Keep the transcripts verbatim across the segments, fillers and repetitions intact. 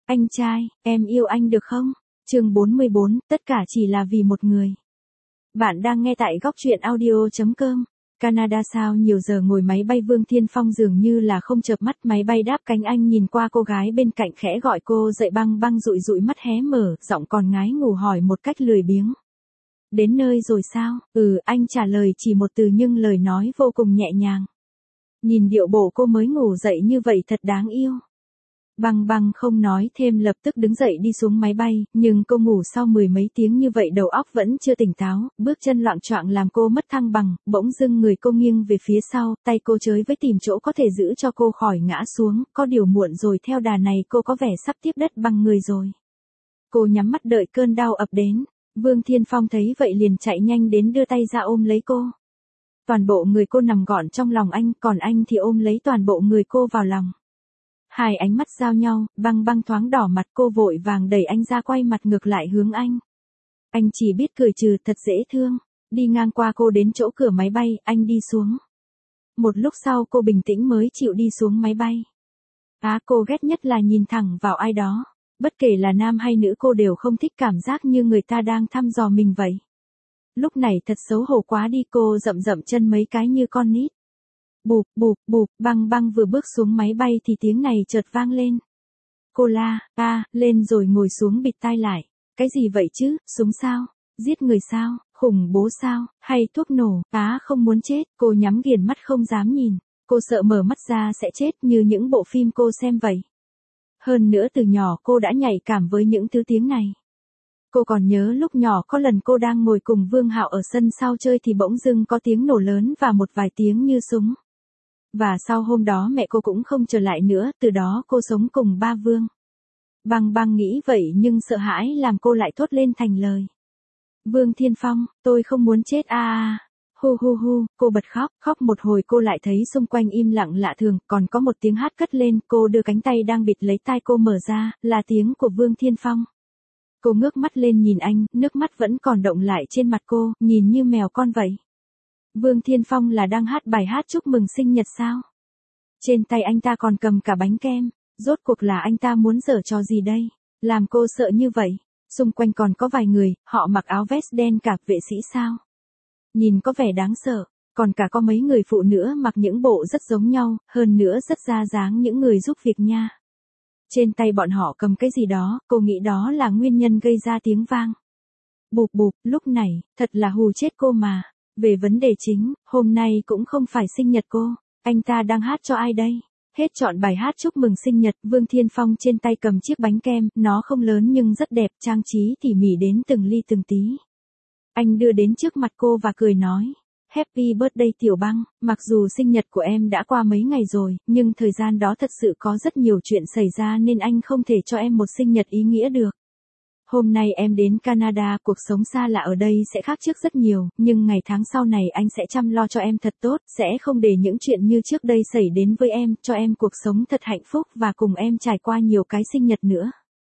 Anh trai, em yêu anh được không? Chương bốn mươi bốn, tất cả chỉ là vì một người. Bạn đang nghe tại góc truyện audio chấm com. Canada sao nhiều giờ ngồi máy bay Vương Thiên Phong dường như là không chợp mắt, máy bay đáp cánh, anh nhìn qua cô gái bên cạnh khẽ gọi cô dậy, băng băng dụi dụi mắt hé mở, giọng còn ngái ngủ hỏi một cách lười biếng. Đến nơi rồi sao? Ừ, anh trả lời chỉ một từ nhưng lời nói vô cùng nhẹ nhàng. Nhìn điệu bộ cô mới ngủ dậy như vậy thật đáng yêu. Băng băng không nói thêm, lập tức đứng dậy đi xuống máy bay, nhưng cô ngủ sau mười mấy tiếng như vậy đầu óc vẫn chưa tỉnh táo, bước chân loạng choạng làm cô mất thăng bằng, bỗng dưng người cô nghiêng về phía sau, tay cô chới với tìm chỗ có thể giữ cho cô khỏi ngã xuống, có điều muộn rồi, theo đà này cô có vẻ sắp tiếp đất bằng người rồi. Cô nhắm mắt đợi cơn đau ập đến, Vương Thiên Phong thấy vậy liền chạy nhanh đến đưa tay ra ôm lấy cô. Toàn bộ người cô nằm gọn trong lòng anh, còn anh thì ôm lấy toàn bộ người cô vào lòng. Hai ánh mắt giao nhau, băng băng thoáng đỏ mặt, cô vội vàng đẩy anh ra, quay mặt ngược lại hướng anh. Anh chỉ biết cười trừ, thật dễ thương. Đi ngang qua cô đến chỗ cửa máy bay, anh đi xuống. Một lúc sau cô bình tĩnh mới chịu đi xuống máy bay. Á, à, cô ghét nhất là nhìn thẳng vào ai đó. Bất kể là nam hay nữ, cô đều không thích cảm giác như người ta đang thăm dò mình vậy. Lúc này thật xấu hổ quá đi, cô dậm dậm chân mấy cái như con nít. Bụp, bụp, bụp, băng băng vừa bước xuống máy bay thì tiếng này chợt vang lên. Cô la, a, à, lên rồi ngồi xuống bịt tai lại. Cái gì vậy chứ, súng sao? Giết người sao? Khủng bố sao? Hay thuốc nổ? Á, không muốn chết, cô nhắm nghiền mắt không dám nhìn. Cô sợ mở mắt ra sẽ chết như những bộ phim cô xem vậy. Hơn nữa từ nhỏ cô đã nhạy cảm với những thứ tiếng này. Cô còn nhớ lúc nhỏ có lần cô đang ngồi cùng Vương Hạo ở sân sau chơi thì bỗng dưng có tiếng nổ lớn và một vài tiếng như súng. Và sau hôm đó mẹ cô cũng không trở lại nữa, từ đó cô sống cùng ba Vương. Băng băng nghĩ vậy nhưng sợ hãi làm cô lại thốt lên thành lời. Vương Thiên Phong, tôi không muốn chết a a. Hu hu hu, cô bật khóc, khóc một hồi cô lại thấy xung quanh im lặng lạ thường, còn có một tiếng hát cất lên, cô đưa cánh tay đang bịt lấy tai cô mở ra, là tiếng của Vương Thiên Phong. Cô ngước mắt lên nhìn anh, nước mắt vẫn còn đọng lại trên mặt cô, nhìn như mèo con vậy. Vương Thiên Phong là đang hát bài hát chúc mừng sinh nhật sao? Trên tay anh ta còn cầm cả bánh kem, rốt cuộc là anh ta muốn giở trò gì đây? Làm cô sợ như vậy. Xung quanh còn có vài người, họ mặc áo vest đen, cả vệ sĩ sao? Nhìn có vẻ đáng sợ, còn cả có mấy người phụ nữ mặc những bộ rất giống nhau, hơn nữa rất ra dáng những người giúp việc nha. Trên tay bọn họ cầm cái gì đó, cô nghĩ đó là nguyên nhân gây ra tiếng vang. Bụp bụp, lúc này, thật là hù chết cô mà. Về vấn đề chính, hôm nay cũng không phải sinh nhật cô, anh ta đang hát cho ai đây? Hết chọn bài hát chúc mừng sinh nhật, Vương Thiên Phong trên tay cầm chiếc bánh kem, nó không lớn nhưng rất đẹp, trang trí tỉ mỉ đến từng ly từng tí. Anh đưa đến trước mặt cô và cười nói, Happy birthday Tiểu Băng, mặc dù sinh nhật của em đã qua mấy ngày rồi, nhưng thời gian đó thật sự có rất nhiều chuyện xảy ra nên anh không thể cho em một sinh nhật ý nghĩa được. Hôm nay em đến Canada, cuộc sống xa lạ ở đây sẽ khác trước rất nhiều, nhưng ngày tháng sau này anh sẽ chăm lo cho em thật tốt, sẽ không để những chuyện như trước đây xảy đến với em, cho em cuộc sống thật hạnh phúc và cùng em trải qua nhiều cái sinh nhật nữa.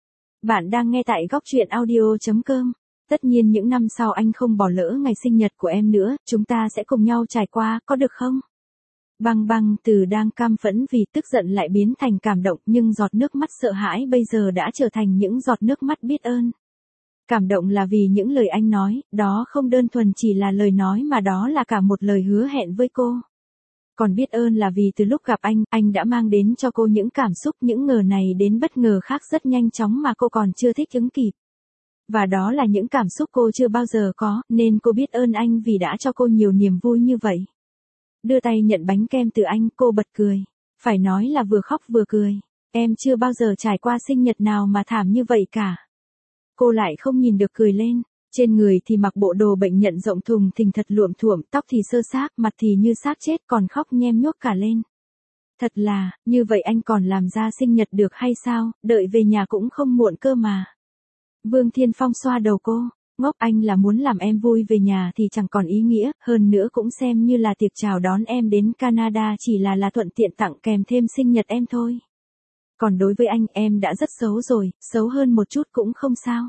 Bạn đang nghe tại góc truyện audio chấm com. Tất nhiên những năm sau anh không bỏ lỡ ngày sinh nhật của em nữa, chúng ta sẽ cùng nhau trải qua, có được không? Băng băng từ đang cam phẫn vì tức giận lại biến thành cảm động, nhưng giọt nước mắt sợ hãi bây giờ đã trở thành những giọt nước mắt biết ơn. Cảm động là vì những lời anh nói, đó không đơn thuần chỉ là lời nói mà đó là cả một lời hứa hẹn với cô. Còn biết ơn là vì từ lúc gặp anh, anh đã mang đến cho cô những cảm xúc, những ngờ này đến bất ngờ khác rất nhanh chóng mà cô còn chưa thích ứng kịp. Và đó là những cảm xúc cô chưa bao giờ có, nên cô biết ơn anh vì đã cho cô nhiều niềm vui như vậy. Đưa tay nhận bánh kem từ anh, cô bật cười. Phải nói là vừa khóc vừa cười. Em chưa bao giờ trải qua sinh nhật nào mà thảm như vậy cả. Cô lại không nhìn được cười lên. Trên người thì mặc bộ đồ bệnh nhận rộng thùng thình thật luộm thuộm, tóc thì sơ xác, mặt thì như xác chết, còn khóc nhem nhuốc cả lên. Thật là, như vậy anh còn làm ra sinh nhật được hay sao, đợi về nhà cũng không muộn cơ mà. Vương Thiên Phong xoa đầu cô. Ngốc, anh là muốn làm em vui về nhà thì chẳng còn ý nghĩa, hơn nữa cũng xem như là tiệc chào đón em đến Canada, chỉ là là thuận tiện tặng kèm thêm sinh nhật em thôi. Còn đối với anh, em đã rất xấu rồi, xấu hơn một chút cũng không sao.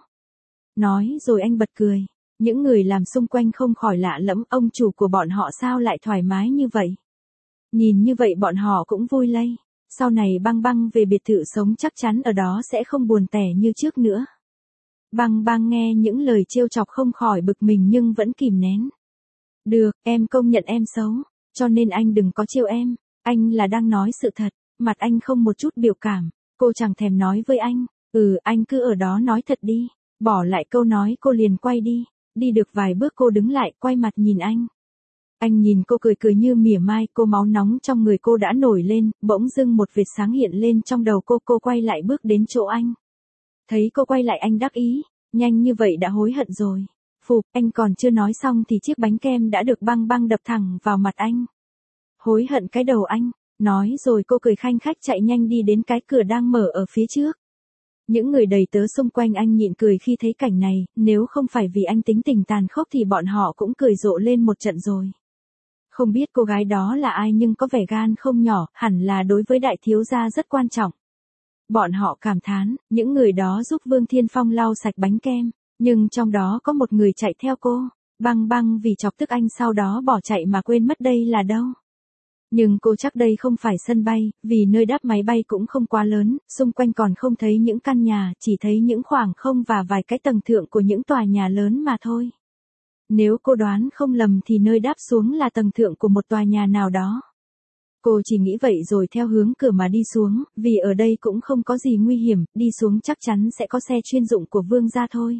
Nói rồi anh bật cười. Những người làm xung quanh không khỏi lạ lẫm, ông chủ của bọn họ sao lại thoải mái như vậy. Nhìn như vậy bọn họ cũng vui lây. Sau này Băng Băng về biệt thự sống chắc chắn ở đó sẽ không buồn tẻ như trước nữa. Băng Băng nghe những lời trêu chọc không khỏi bực mình nhưng vẫn kìm nén. Được, em công nhận em xấu, cho nên anh đừng có trêu em, anh là đang nói sự thật, mặt anh không một chút biểu cảm, cô chẳng thèm nói với anh, ừ anh cứ ở đó nói thật đi, bỏ lại câu nói cô liền quay đi, đi được vài bước cô đứng lại quay mặt nhìn anh. Anh nhìn cô cười cười như mỉa mai, cô máu nóng trong người cô đã nổi lên, bỗng dưng một vệt sáng hiện lên trong đầu cô, cô quay lại bước đến chỗ anh. Thấy cô quay lại anh đắc ý, nhanh như vậy đã hối hận rồi. Phụp, anh còn chưa nói xong thì chiếc bánh kem đã được Băng Băng đập thẳng vào mặt anh. Hối hận cái đầu anh, nói rồi cô cười khanh khách chạy nhanh đi đến cái cửa đang mở ở phía trước. Những người đầy tớ xung quanh anh nhịn cười khi thấy cảnh này, nếu không phải vì anh tính tình tàn khốc thì bọn họ cũng cười rộ lên một trận rồi. Không biết cô gái đó là ai nhưng có vẻ gan không nhỏ, hẳn là đối với đại thiếu gia rất quan trọng. Bọn họ cảm thán, những người đó giúp Vương Thiên Phong lau sạch bánh kem, nhưng trong đó có một người chạy theo cô, Băng Băng vì chọc tức anh sau đó bỏ chạy mà quên mất đây là đâu. Nhưng cô chắc đây không phải sân bay, vì nơi đáp máy bay cũng không quá lớn, xung quanh còn không thấy những căn nhà, chỉ thấy những khoảng không và vài cái tầng thượng của những tòa nhà lớn mà thôi. Nếu cô đoán không lầm thì nơi đáp xuống là tầng thượng của một tòa nhà nào đó. Cô chỉ nghĩ vậy rồi theo hướng cửa mà đi xuống, vì ở đây cũng không có gì nguy hiểm, đi xuống chắc chắn sẽ có xe chuyên dụng của Vương gia thôi.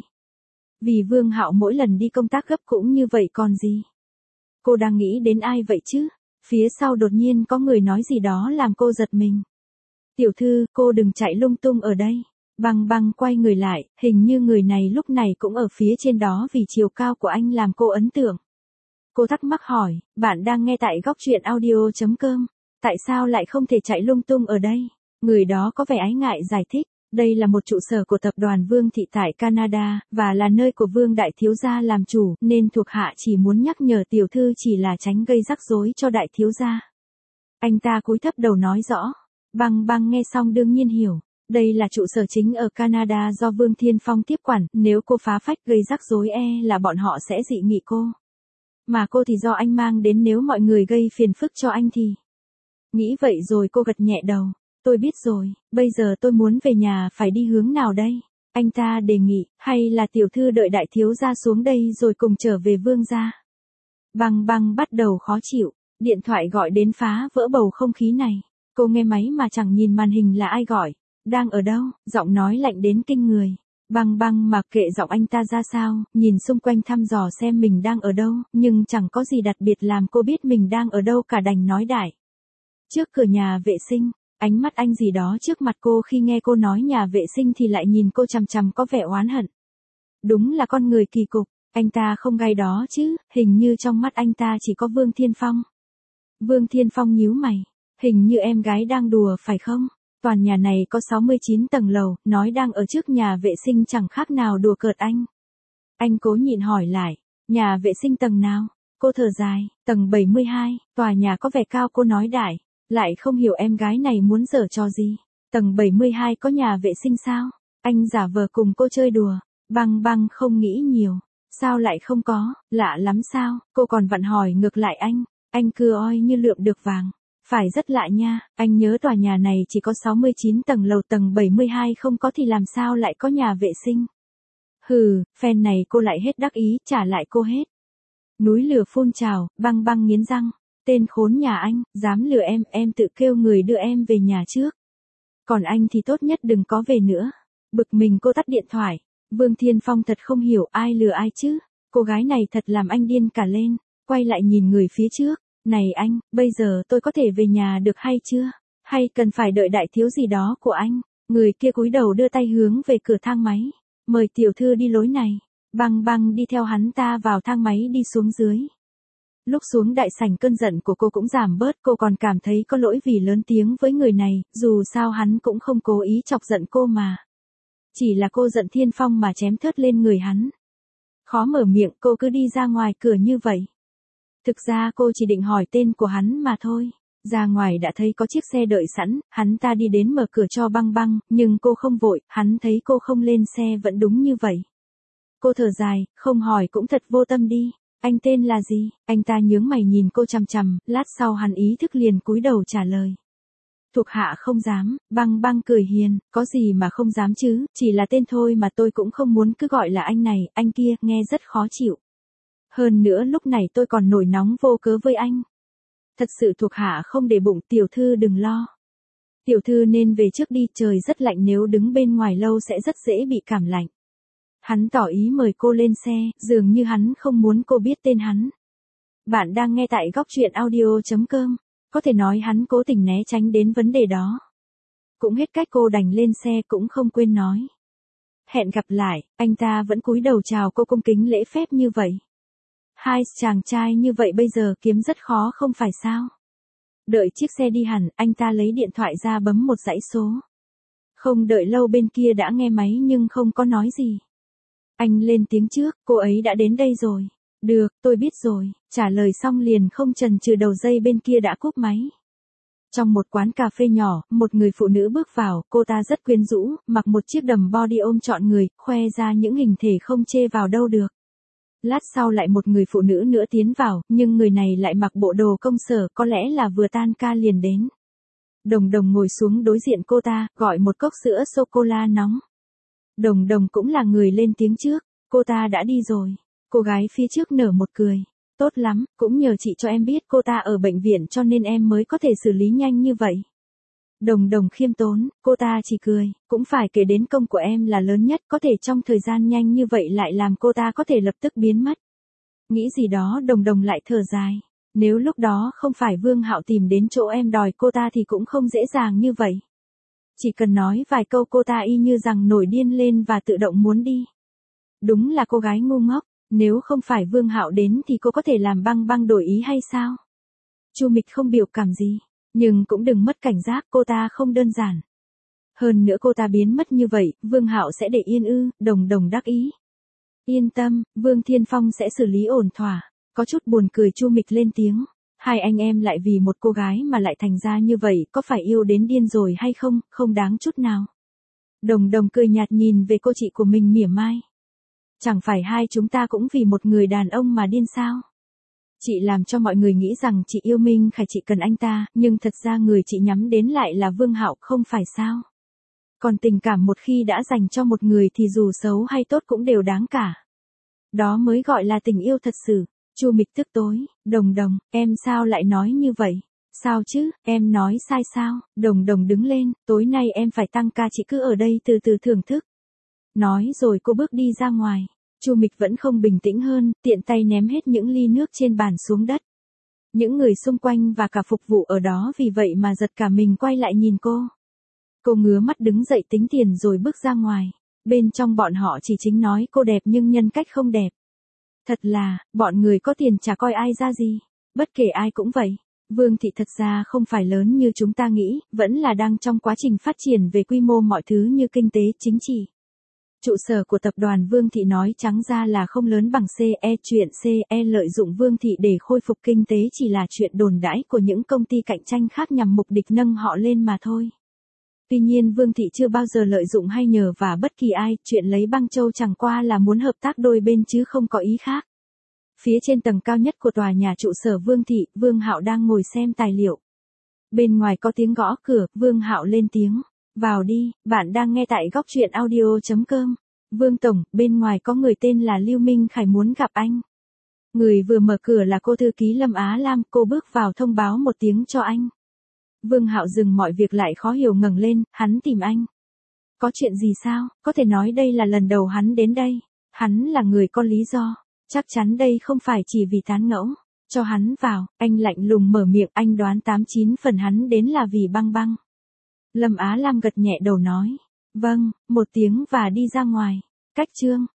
Vì Vương Hạo mỗi lần đi công tác gấp cũng như vậy còn gì. Cô đang nghĩ đến ai vậy chứ? Phía sau đột nhiên có người nói gì đó làm cô giật mình. Tiểu thư, cô đừng chạy lung tung ở đây. Băng Băng quay người lại, hình như người này lúc này cũng ở phía trên đó vì chiều cao của anh làm cô ấn tượng. Cô thắc mắc hỏi, bạn đang nghe tại góc truyện audio chấm com, tại sao lại không thể chạy lung tung ở đây? Người đó có vẻ ái ngại giải thích, đây là một trụ sở của tập đoàn Vương Thị tại Canada, và là nơi của Vương Đại Thiếu Gia làm chủ, nên thuộc hạ chỉ muốn nhắc nhở tiểu thư chỉ là tránh gây rắc rối cho Đại Thiếu Gia. Anh ta cúi thấp đầu nói rõ, Băng Băng nghe xong đương nhiên hiểu. Đây là trụ sở chính ở Canada do Vương Thiên Phong tiếp quản, nếu cô phá phách gây rắc rối e là bọn họ sẽ dị nghị cô. Mà cô thì do anh mang đến, nếu mọi người gây phiền phức cho anh thì... Nghĩ vậy rồi cô gật nhẹ đầu, tôi biết rồi, bây giờ tôi muốn về nhà phải đi hướng nào đây? Anh ta đề nghị, hay là tiểu thư đợi đại thiếu gia xuống đây rồi cùng trở về Vương gia? Băng Băng bắt đầu khó chịu, điện thoại gọi đến phá vỡ bầu không khí này. Cô nghe máy mà chẳng nhìn màn hình là ai gọi. Đang ở đâu? Giọng nói lạnh đến kinh người. Băng Băng mặc kệ giọng anh ta ra sao, nhìn xung quanh thăm dò xem mình đang ở đâu, nhưng chẳng có gì đặc biệt làm cô biết mình đang ở đâu cả, đành nói đại. Trước cửa nhà vệ sinh, ánh mắt anh gì đó trước mặt cô khi nghe cô nói nhà vệ sinh thì lại nhìn cô chằm chằm có vẻ oán hận. Đúng là con người kỳ cục, anh ta không gay đó chứ, hình như trong mắt anh ta chỉ có Vương Thiên Phong. Vương Thiên Phong nhíu mày, hình như em gái đang đùa phải không? Toàn nhà này có sáu mươi chín tầng lầu, nói đang ở trước nhà vệ sinh chẳng khác nào đùa cợt anh. Anh cố nhịn hỏi lại, nhà vệ sinh tầng nào? Cô thở dài, tầng bảy mươi hai, tòa nhà có vẻ cao, cô nói đại, lại không hiểu em gái này muốn giở trò gì. Tầng bảy mươi hai có nhà vệ sinh sao? Anh giả vờ cùng cô chơi đùa. Băng Băng không nghĩ nhiều, sao lại không có, lạ lắm sao? Cô còn vặn hỏi ngược lại anh, anh cứ oi như lượm được vàng. Phải rất lạ nha, anh nhớ tòa nhà này chỉ có sáu mươi chín tầng lầu, tầng bảy mươi hai không có thì làm sao lại có nhà vệ sinh. Hừ, phen này cô lại hết đắc ý, trả lại cô hết. Núi lửa phun trào, Băng Băng nghiến răng, tên khốn nhà anh, dám lừa em, em tự kêu người đưa em về nhà trước. Còn anh thì tốt nhất đừng có về nữa. Bực mình cô tắt điện thoại, Vương Thiên Phong thật không hiểu ai lừa ai chứ, cô gái này thật làm anh điên cả lên, quay lại nhìn người phía trước. Này anh, bây giờ tôi có thể về nhà được hay chưa? Hay cần phải đợi đại thiếu gì đó của anh? Người kia cúi đầu đưa tay hướng về cửa thang máy. Mời tiểu thư đi lối này. Băng Băng đi theo hắn ta vào thang máy đi xuống dưới. Lúc xuống đại sảnh cơn giận của cô cũng giảm bớt, cô còn cảm thấy có lỗi vì lớn tiếng với người này, dù sao hắn cũng không cố ý chọc giận cô mà. Chỉ là cô giận Thiên Phong mà chém thớt lên người hắn. Khó mở miệng, cô cứ đi ra ngoài cửa như vậy. Thực ra cô chỉ định hỏi tên của hắn mà thôi. Ra ngoài đã thấy có chiếc xe đợi sẵn, hắn ta đi đến mở cửa cho Băng Băng, nhưng cô không vội, hắn thấy cô không lên xe vẫn đúng như vậy. Cô thở dài, không hỏi cũng thật vô tâm đi. Anh tên là gì? Anh ta nhướng mày nhìn cô chằm chằm, lát sau hắn ý thức liền cúi đầu trả lời. Thuộc hạ không dám, Băng Băng cười hiền, có gì mà không dám chứ, chỉ là tên thôi mà tôi cũng không muốn cứ gọi là anh này, anh kia, nghe rất khó chịu. Hơn nữa lúc này tôi còn nổi nóng vô cớ với anh. Thật sự thuộc hạ không để bụng, tiểu thư đừng lo. Tiểu thư nên về trước đi, trời rất lạnh, nếu đứng bên ngoài lâu sẽ rất dễ bị cảm lạnh. Hắn tỏ ý mời cô lên xe, dường như hắn không muốn cô biết tên hắn. Bạn đang nghe tại góc truyện audio.com. Có thể nói hắn cố tình né tránh đến vấn đề đó. Cũng hết cách cô đành lên xe, cũng không quên nói. Hẹn gặp lại, anh ta vẫn cúi đầu chào cô cung kính lễ phép như vậy. Hai chàng trai như vậy bây giờ kiếm rất khó không phải sao? Đợi chiếc xe đi hẳn, anh ta lấy điện thoại ra bấm một dãy số. Không đợi lâu bên kia đã nghe máy nhưng không có nói gì. Anh lên tiếng trước, cô ấy đã đến đây rồi. Được, tôi biết rồi, trả lời xong liền không chần chừ đầu dây bên kia đã cúp máy. Trong một quán cà phê nhỏ, một người phụ nữ bước vào, cô ta rất quyến rũ, mặc một chiếc đầm body ôm trọn người, khoe ra những hình thể không chê vào đâu được. Lát sau lại một người phụ nữ nữa tiến vào, nhưng người này lại mặc bộ đồ công sở, có lẽ là vừa tan ca liền đến. Đồng Đồng ngồi xuống đối diện cô ta, gọi một cốc sữa sô-cô-la nóng. Đồng Đồng cũng là người lên tiếng trước, cô ta đã đi rồi. Cô gái phía trước nở một cười. Tốt lắm, cũng nhờ chị cho em biết cô ta ở bệnh viện cho nên em mới có thể xử lý nhanh như vậy. Đồng Đồng khiêm tốn, cô ta chỉ cười, cũng phải kể đến công của em là lớn nhất, có thể trong thời gian nhanh như vậy lại làm cô ta có thể lập tức biến mất. Nghĩ gì đó Đồng Đồng lại thở dài, nếu lúc đó không phải Vương Hạo tìm đến chỗ em đòi cô ta thì cũng không dễ dàng như vậy. Chỉ cần nói vài câu cô ta y như rằng nổi điên lên và tự động muốn đi. Đúng là cô gái ngu ngốc, nếu không phải Vương Hạo đến thì cô có thể làm Băng Băng đổi ý hay sao? Chu Mịch không biểu cảm gì. Nhưng cũng đừng mất cảnh giác, cô ta không đơn giản. Hơn nữa cô ta biến mất như vậy, Vương Hạo sẽ để yên ư? Đồng Đồng đắc ý. Yên tâm, Vương Thiên Phong sẽ xử lý ổn thỏa. Có chút buồn cười Chu Mịch lên tiếng. Hai anh em lại vì một cô gái mà lại thành ra như vậy, có phải yêu đến điên rồi hay không? Không đáng chút nào. Đồng Đồng cười nhạt nhìn về cô chị của mình mỉa mai. Chẳng phải hai chúng ta cũng vì một người đàn ông mà điên sao? Chị làm cho mọi người nghĩ rằng chị yêu Minh Khải, chị cần anh ta, nhưng thật ra người chị nhắm đến lại là Vương Hạo, không phải sao? Còn tình cảm một khi đã dành cho một người thì dù xấu hay tốt cũng đều đáng cả. Đó mới gọi là tình yêu thật sự. Chu Mịch tức tối, Đồng Đồng, em sao lại nói như vậy? Sao chứ, em nói sai sao? Đồng Đồng đứng lên, tối nay em phải tăng ca, chị cứ ở đây từ từ thưởng thức. Nói rồi cô bước đi ra ngoài. Chu Mịch vẫn không bình tĩnh hơn, tiện tay ném hết những ly nước trên bàn xuống đất. Những người xung quanh và cả phục vụ ở đó vì vậy mà giật cả mình quay lại nhìn cô. Cô ngứa mắt đứng dậy tính tiền rồi bước ra ngoài. Bên trong bọn họ chỉ chính nói cô đẹp nhưng nhân cách không đẹp. Thật là, bọn người có tiền chả coi ai ra gì. Bất kể ai cũng vậy. Vương thị thật ra không phải lớn như chúng ta nghĩ, vẫn là đang trong quá trình phát triển về quy mô mọi thứ như kinh tế, chính trị. Trụ sở của tập đoàn Vương thị nói trắng ra là không lớn bằng xê e, chuyện xê e lợi dụng Vương thị để khôi phục kinh tế chỉ là chuyện đồn đãi của những công ty cạnh tranh khác nhằm mục đích nâng họ lên mà thôi. Tuy nhiên Vương thị chưa bao giờ lợi dụng hay nhờ vả bất kỳ ai, chuyện lấy Băng Châu chẳng qua là muốn hợp tác đôi bên chứ không có ý khác. Phía trên tầng cao nhất của tòa nhà trụ sở Vương thị, Vương Hạo đang ngồi xem tài liệu. Bên ngoài có tiếng gõ cửa, Vương Hạo lên tiếng. Vào đi, bạn đang nghe tại góc truyện audio.com. Vương Tổng, bên ngoài có người tên là Lưu Minh Khải muốn gặp anh. Người vừa mở cửa là cô thư ký Lâm Á Lam, cô bước vào thông báo một tiếng cho anh. Vương Hạo dừng mọi việc lại khó hiểu ngẩng lên, hắn tìm anh. Có chuyện gì sao, có thể nói đây là lần đầu hắn đến đây. Hắn là người có lý do, chắc chắn đây không phải chỉ vì tán ngẫu. Cho hắn vào, anh lạnh lùng mở miệng, anh đoán tám chín phần hắn đến là vì Băng Băng. Lâm Á Lam gật nhẹ đầu nói. Vâng, một tiếng và đi ra ngoài. Cách chương.